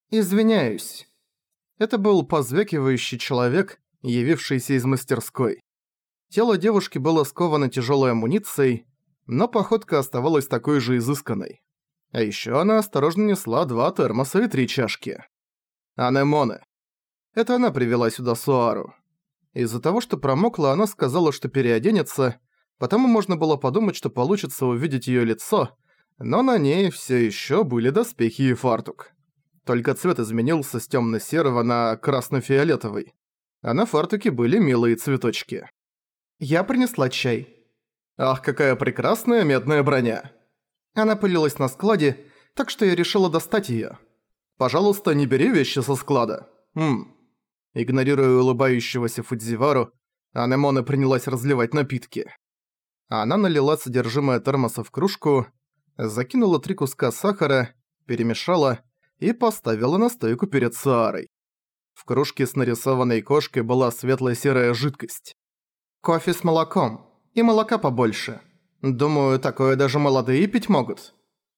«Извиняюсь». Это был позвякивающий человек, явившийся из мастерской. Тело девушки было сковано тяжелой амуницией, но походка оставалась такой же изысканной. А еще она осторожно несла 2 термоса и 3 чашки. Анемоне. Это она привела сюда Суару. Из-за того, что промокла, она сказала, что переоденется, потому можно было подумать, что получится увидеть её лицо, но на ней всё ещё были доспехи и фартук. Только цвет изменился с тёмно-серого на красно-фиолетовый, а на фартуке были милые цветочки. «Я принесла чай». «Ах, какая прекрасная медная броня!» Она пылилась на складе, так что я решила достать её. «Пожалуйста, не бери вещи со склада». Игнорируя улыбающегося Фудзивару, Анемоне принялась разливать напитки. Она налила содержимое термоса в кружку, закинула 3 куска сахара, перемешала и поставила на стойку перед Суарой. В кружке с нарисованной кошкой была светло-серая жидкость. «Кофе с молоком. И молока побольше. Думаю, такое даже молодые пить могут».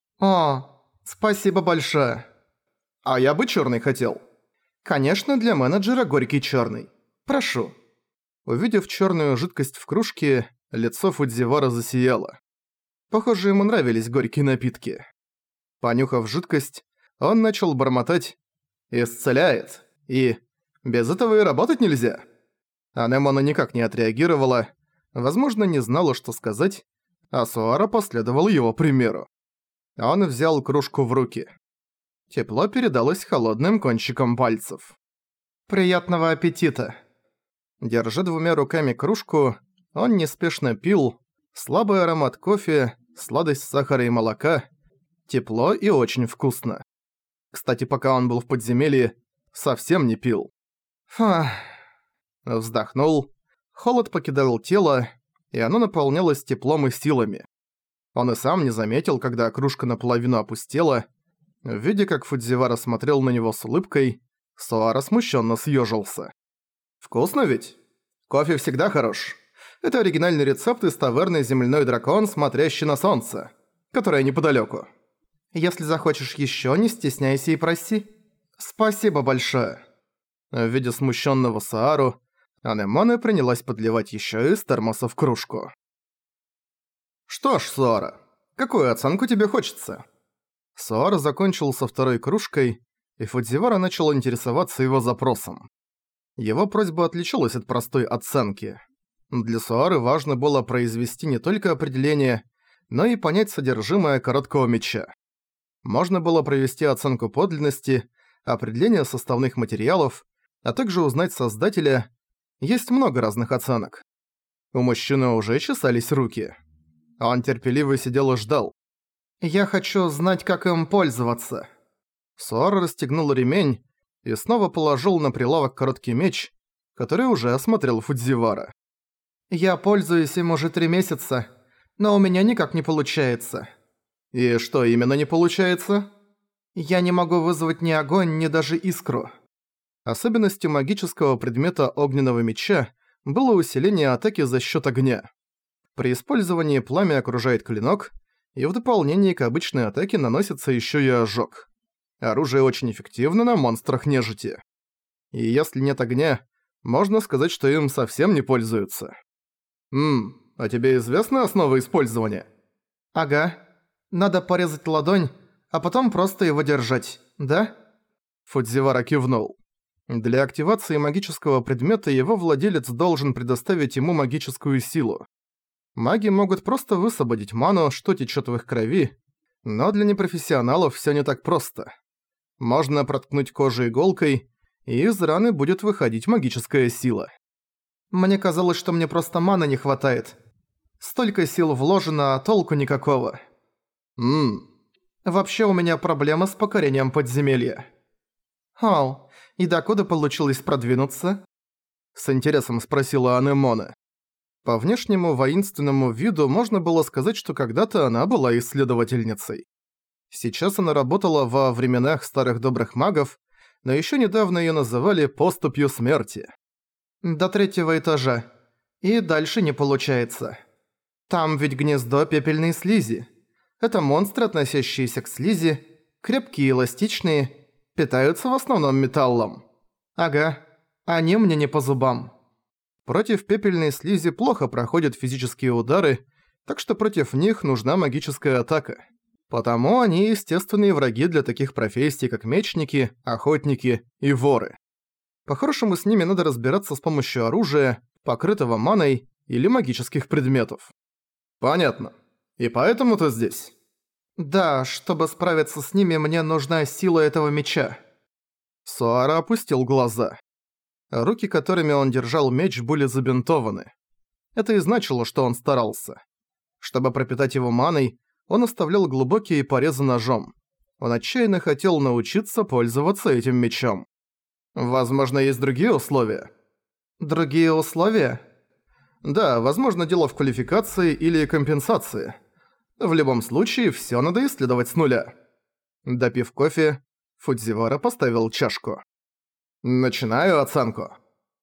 «О, спасибо большое». «А я бы чёрный хотел». «Конечно, для менеджера горький чёрный. Прошу». Увидев чёрную жидкость в кружке, лицо Фудзивара засияло. Похоже, ему нравились горькие напитки. Понюхав жидкость, он начал бормотать «Исцеляет» и «Без этого и работать нельзя». Анемона никак не отреагировала, возможно, не знала, что сказать, а Суара последовал его примеру. Он взял кружку в руки. Тепло передалось холодным кончиком пальцев. «Приятного аппетита!» Держа 2 руками кружку, он неспешно пил, слабый аромат кофе, сладость сахара и молока, тепло и очень вкусно. Кстати, пока он был в подземелье, совсем не пил. Фух. Вздохнул, холод покидал тело, и оно наполнялось теплом и силами. Он и сам не заметил, когда кружка наполовину опустела. Видя, как Фудзивара смотрел на него с улыбкой, Суара смущенно съежился. «Вкусно ведь? Кофе всегда хорош. Это оригинальный рецепт из таверны «Земляной дракон, смотрящий на солнце», которая неподалёку. Если захочешь ещё, не стесняйся и проси. Спасибо большое». Видя смущенного Суару, Анемоне принялась подливать ещё из термоса в кружку. «Что ж, Суара, какую оценку тебе хочется?» Суара закончил со 2 кружкой, и Фудзивара начал интересоваться его запросом. Его просьба отличалась от простой оценки. Для Суары важно было произвести не только определение, но и понять содержимое короткого меча. Можно было провести оценку подлинности, определение составных материалов, а также узнать создателя. Есть много разных оценок. У мужчины уже чесались руки. Он терпеливо сидел и ждал. «Я хочу знать, как им пользоваться». Суара расстегнул ремень и снова положил на прилавок короткий меч, который уже осмотрел Фудзивара. «Я пользуюсь им уже 3 месяца, но у меня никак не получается». «И что именно не получается?» «Я не могу вызвать ни огонь, ни даже искру». Особенностью магического предмета огненного меча было усиление атаки за счет огня. При использовании пламя окружает клинок, и в дополнение к обычной атаке наносится еще и ожог. Оружие очень эффективно на монстрах нежити. И если нет огня, можно сказать, что им совсем не пользуются. А тебе известна основа использования? Ага. Надо порезать ладонь, а потом просто его держать, да? Фудзивара кивнул. Для активации магического предмета его владелец должен предоставить ему магическую силу. Маги могут просто высвободить ману, что течет в их крови, но для непрофессионалов все не так просто. Можно проткнуть кожу иголкой, и из раны будет выходить магическая сила. Мне казалось, что мне просто маны не хватает. Столько сил вложено, а толку никакого. Вообще у меня проблема с покорением подземелья. «Ау, и докуда получилось продвинуться?» С интересом спросила Анемоне. По внешнему воинственному виду можно было сказать, что когда-то она была исследовательницей. Сейчас она работала во временах старых добрых магов, но ещё недавно её называли «поступью смерти». До 3-го этажа. И дальше не получается. Там ведь гнездо пепельной слизи. Это монстры, относящиеся к слизи, крепкие и эластичные, Питаются в основном металлом. Ага, они мне не по зубам. Против пепельной слизи плохо проходят физические удары, так что против них нужна магическая атака. Потому они естественные враги для таких профессий, как мечники, охотники и воры. По-хорошему с ними надо разбираться с помощью оружия, покрытого маной или магических предметов. Понятно. И поэтому ты здесь? Да, чтобы справиться с ними, мне нужна сила этого меча. Суара опустил глаза. Руки, которыми он держал меч, были забинтованы. Это и значило, что он старался. Чтобы пропитать его маной, он оставлял глубокие порезы ножом. Он отчаянно хотел научиться пользоваться этим мечом. Возможно, есть другие условия. Другие условия? Да, возможно, дело в квалификации или компенсации. В любом случае, всё надо исследовать с нуля. Допив кофе, Фудзивара поставил чашку. Начинаю оценку.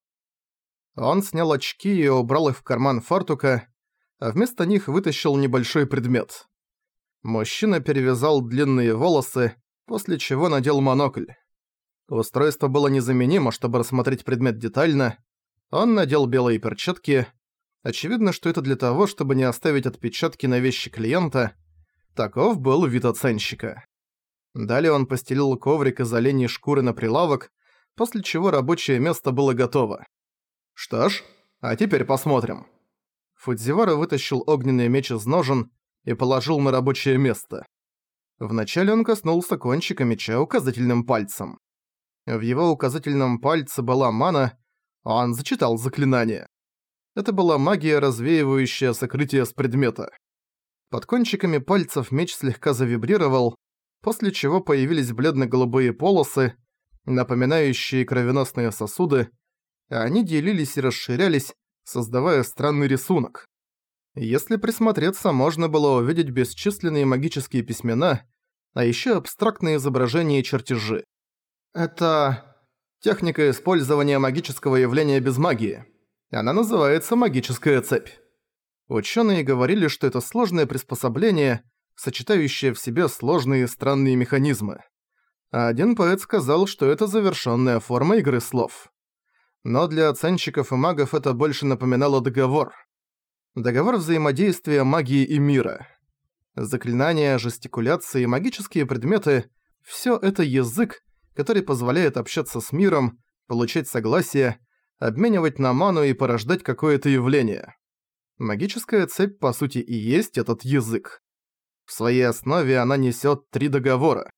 Он снял очки и убрал их в карман фартука, а вместо них вытащил небольшой предмет. Мужчина перевязал длинные волосы, после чего надел монокль. Устройство было незаменимо, чтобы рассмотреть предмет детально. Он надел белые перчатки. Очевидно, что это для того, чтобы не оставить отпечатки на вещи клиента. Таков был вид оценщика. Далее он постелил коврик из оленьей шкуры на прилавок, после чего рабочее место было готово. Что ж, а теперь посмотрим. Фудзивара вытащил огненный меч из ножен и положил на рабочее место. Вначале он коснулся кончика меча указательным пальцем. В его указательном пальце была мана, а он зачитал заклинание. Это была магия, развеивающая сокрытие с предмета. Под кончиками пальцев меч слегка завибрировал, после чего появились бледно-голубые полосы, напоминающие кровеносные сосуды, а они делились и расширялись, создавая странный рисунок. Если присмотреться, можно было увидеть бесчисленные магические письмена, а ещё абстрактные изображения и чертежи. Это техника использования магического явления без магии. Она называется магическая цепь. Ученые говорили, что это сложное приспособление, сочетающее в себе сложные и странные механизмы. А один поэт сказал, что это завершенная форма игры слов. Но для оценщиков и магов это больше напоминало договор. Договор взаимодействия магии и мира. Заклинания, жестикуляции, магические предметы – всё это язык, который позволяет общаться с миром, получать согласие, обменивать на ману и порождать какое-то явление. Магическая цепь, по сути, и есть этот язык. В своей основе она несёт 3 договора.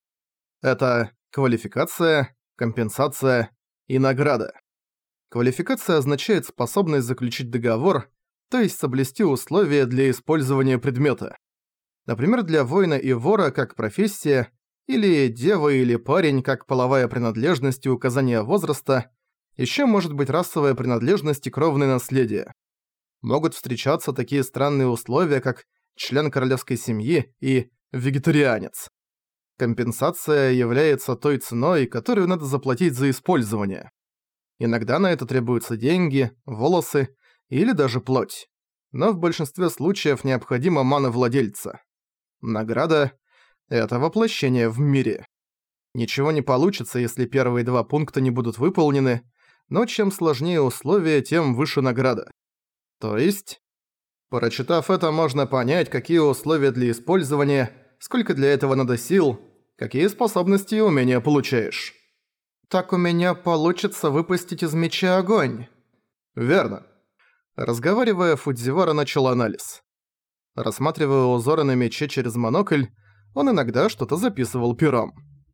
Это квалификация, компенсация и награда. Квалификация означает способность заключить договор, то есть соблюсти условия для использования предмета. Например, для воина и вора как профессия, или дева или парень как половая принадлежность и указание возраста, ещё может быть расовая принадлежность и кровное наследие. Могут встречаться такие странные условия, как член королевской семьи и вегетарианец. Компенсация является той ценой, которую надо заплатить за использование. Иногда на это требуются деньги, волосы или даже плоть. Но в большинстве случаев необходима мана владельца. Награда – это воплощение в мире. Ничего не получится, если первые 2 пункта не будут выполнены, но чем сложнее условия, тем выше награда. То есть, прочитав это, можно понять, какие условия для использования, сколько для этого надо сил, какие способности и умения получаешь. Так у меня получится выпустить из меча огонь. Верно. Разговаривая, Фудзивара начал анализ. Рассматривая узоры на мече через монокль, он иногда что-то записывал пером.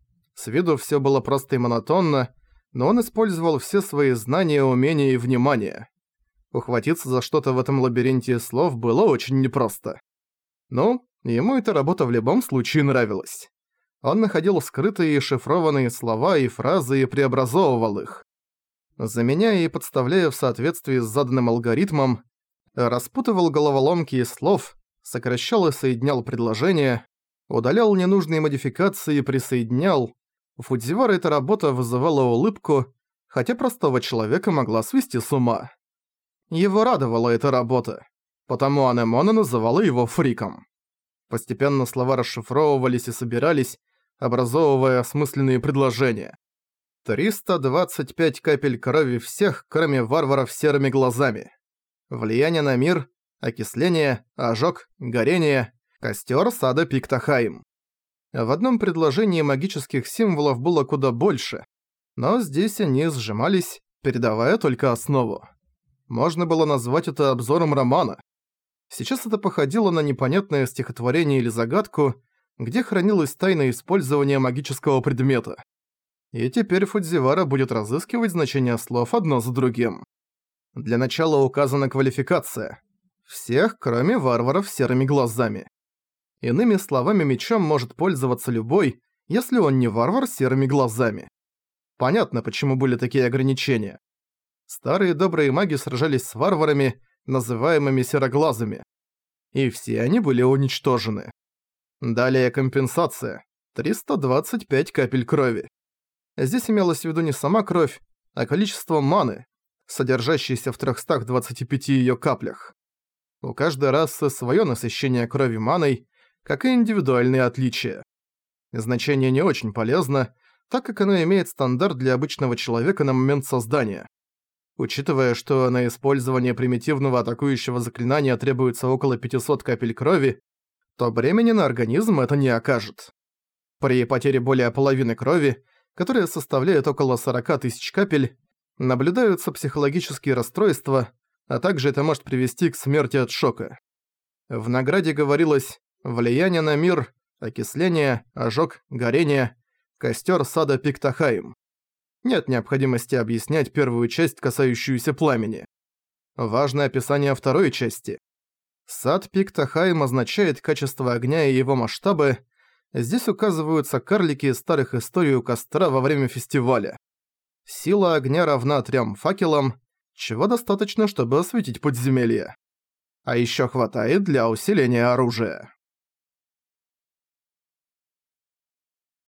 С виду всё было просто и монотонно, но он использовал все свои знания, умения и внимание. Ухватиться за что-то в этом лабиринте слов было очень непросто. Ну, ему эта работа в любом случае нравилась. Он находил скрытые и шифрованные слова и фразы и преобразовывал их. Заменяя и подставляя в соответствии с заданным алгоритмом, распутывал головоломки из слов, сокращал и соединял предложения, удалял ненужные модификации и присоединял. У Фудзивара эта работа вызывала улыбку, хотя простого человека могла свести с ума. Его радовала эта работа, потому Анемона называла его фриком. Постепенно слова расшифровывались и собирались, образовывая осмысленные предложения. 325 капель крови всех, кроме варваров с серыми глазами. Влияние на мир, окисление, ожог, горение, костер сада Пиктахайм. В одном предложении магических символов было куда больше, но здесь они сжимались, передавая только основу. Можно было назвать это обзором романа. Сейчас это походило на непонятное стихотворение или загадку, где хранилась тайна использования магического предмета. И теперь Фудзивара будет разыскивать значения слов одно за другим. Для начала указана квалификация. Всех, кроме варваров с серыми глазами. Иными словами, мечом может пользоваться любой, если он не варвар с серыми глазами. Понятно, почему были такие ограничения. Старые добрые маги сражались с варварами, называемыми сероглазыми. И все они были уничтожены. Далее компенсация. 325 капель крови. Здесь имелось в виду не сама кровь, а количество маны, содержащейся в 325 её каплях. У каждой расы своё насыщение крови маной, как и индивидуальные отличия. Значение не очень полезно, так как оно имеет стандарт для обычного человека на момент создания. Учитывая, что на использование примитивного атакующего заклинания требуется около 500 капель крови, то бремени на организм это не окажет. При потере более половины крови, которая составляет около 40 тысяч капель, наблюдаются психологические расстройства, а также это может привести к смерти от шока. В награде говорилось «влияние на мир», «окисление», «ожог», «горение», «костер сада Пиктахайм». Нет необходимости объяснять первую часть, касающуюся пламени. Важно описание второй части. Сад Пиктахайм означает качество огня и его масштабы. Здесь указываются карлики из старых историй у костра во время фестиваля. Сила огня равна 3 факелам, чего достаточно, чтобы осветить подземелье. А ещё хватает для усиления оружия.